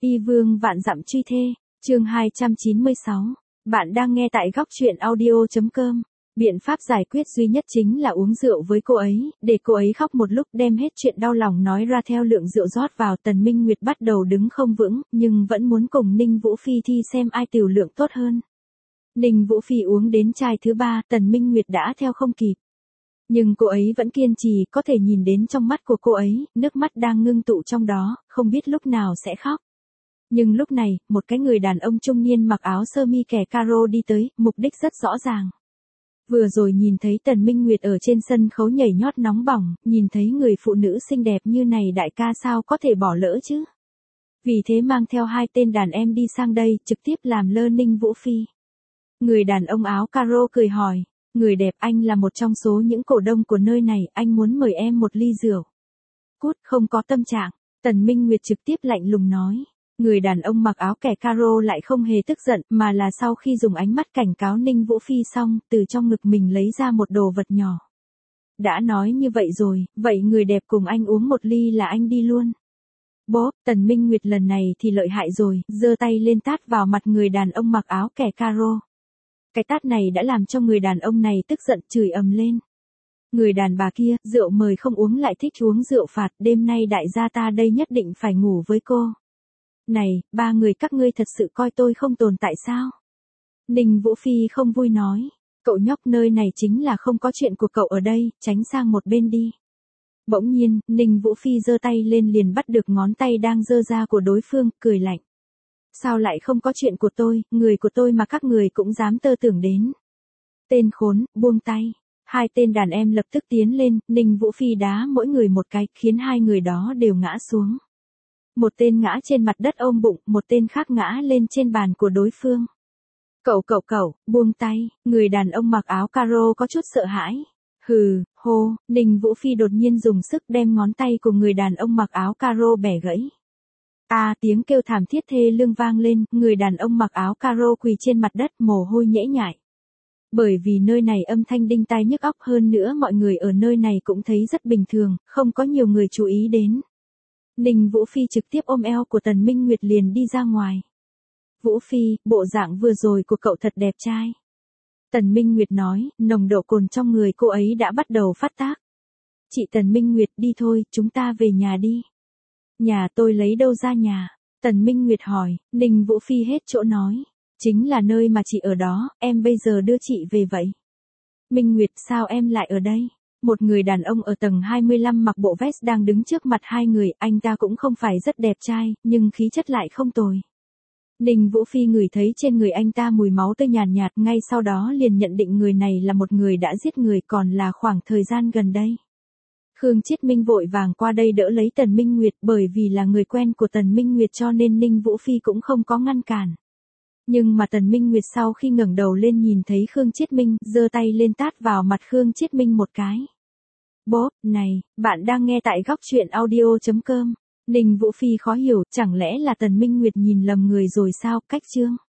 Y vương vạn dặm truy thê, chương 296. Bạn đang nghe tại góc truyện audio.com. Biện pháp giải quyết duy nhất chính là uống rượu với cô ấy, để cô ấy khóc một lúc đem hết chuyện đau lòng nói ra. Theo lượng rượu rót vào, Tần Minh Nguyệt bắt đầu đứng không vững, nhưng vẫn muốn cùng Ninh Vũ Phi thi xem ai tiểu lượng tốt hơn. Ninh Vũ Phi uống đến chai thứ 3, Tần Minh Nguyệt đã theo không kịp. Nhưng cô ấy vẫn kiên trì, có thể nhìn đến trong mắt của cô ấy, nước mắt đang ngưng tụ trong đó, không biết lúc nào sẽ khóc. Nhưng lúc này, một cái người đàn ông trung niên mặc áo sơ mi kẻ caro đi tới, mục đích rất rõ ràng. Vừa rồi nhìn thấy Tần Minh Nguyệt ở trên sân khấu nhảy nhót nóng bỏng, nhìn thấy người phụ nữ xinh đẹp như này đại ca sao có thể bỏ lỡ chứ. Vì thế mang theo 2 tên đàn em đi sang đây, trực tiếp làm lơ Ninh Vũ Phi. Người đàn ông áo caro cười hỏi, người đẹp, anh là một trong số những cổ đông của nơi này, anh muốn mời em một ly rượu. Cút, không có tâm trạng, Tần Minh Nguyệt trực tiếp lạnh lùng nói. Người đàn ông mặc áo kẻ caro lại không hề tức giận, mà là sau khi dùng ánh mắt cảnh cáo Ninh Vũ Phi xong, từ trong ngực mình lấy ra một đồ vật nhỏ. Đã nói như vậy rồi, vậy người đẹp cùng anh uống một ly là anh đi luôn. Bố, Tần Minh Nguyệt lần này thì lợi hại rồi, giơ tay lên tát vào mặt người đàn ông mặc áo kẻ caro. Cái tát này đã làm cho người đàn ông này tức giận chửi ầm lên. Người đàn bà kia, rượu mời không uống lại thích uống rượu phạt, đêm nay đại gia ta đây nhất định phải ngủ với cô. Này, 3 người các ngươi thật sự coi tôi không tồn tại sao? Ninh Vũ Phi không vui nói, cậu nhóc, nơi này chính là không có chuyện của cậu ở đây, tránh sang một bên đi. Bỗng nhiên, Ninh Vũ Phi giơ tay lên liền bắt được ngón tay đang giơ ra của đối phương, cười lạnh. Sao lại không có chuyện của tôi, người của tôi mà các người cũng dám tơ tưởng đến. Tên khốn, buông tay. 2 tên đàn em lập tức tiến lên, Ninh Vũ Phi đá mỗi người một cái, khiến 2 người đó đều ngã xuống. Một tên ngã trên mặt đất ôm bụng, một tên khác ngã lên trên bàn của đối phương. Cậu, buông tay, người đàn ông mặc áo caro có chút sợ hãi. Hừ, hô, Ninh Vũ Phi đột nhiên dùng sức đem ngón tay của người đàn ông mặc áo caro bẻ gãy. Tiếng kêu thảm thiết thê lương vang lên, người đàn ông mặc áo caro quỳ trên mặt đất, mồ hôi nhễ nhại. Bởi vì nơi này âm thanh đinh tai nhức óc, hơn nữa mọi người ở nơi này cũng thấy rất bình thường, không có nhiều người chú ý đến. Ninh Vũ Phi trực tiếp ôm eo của Tần Minh Nguyệt liền đi ra ngoài. Vũ Phi, bộ dạng vừa rồi của cậu thật đẹp trai. Tần Minh Nguyệt nói, nồng độ cồn trong người cô ấy đã bắt đầu phát tác. Chị Tần Minh Nguyệt, đi thôi, chúng ta về nhà đi. Nhà tôi lấy đâu ra nhà? Tần Minh Nguyệt hỏi. Ninh Vũ Phi hết chỗ nói. Chính là nơi mà chị ở đó, em bây giờ đưa chị về vậy. Minh Nguyệt, sao em lại ở đây? Một người đàn ông ở tầng 25 mặc bộ vest đang đứng trước mặt 2 người, anh ta cũng không phải rất đẹp trai, nhưng khí chất lại không tồi. Ninh Vũ Phi ngửi thấy trên người anh ta mùi máu tươi nhàn nhạt, ngay sau đó liền nhận định người này là một người đã giết người, còn là khoảng thời gian gần đây. Khương Chiết Minh vội vàng qua đây đỡ lấy Tần Minh Nguyệt, bởi vì là người quen của Tần Minh Nguyệt cho nên Ninh Vũ Phi cũng không có ngăn cản. Nhưng mà Tần Minh Nguyệt sau khi ngẩng đầu lên nhìn thấy Khương Chiết Minh, giơ tay lên tát vào mặt Khương Chiết Minh một cái. Bố, này, bạn đang nghe tại góc truyện audio.com. Ninh Vũ Phi khó hiểu, chẳng lẽ là Tần Minh Nguyệt nhìn lầm người rồi sao, cách chương.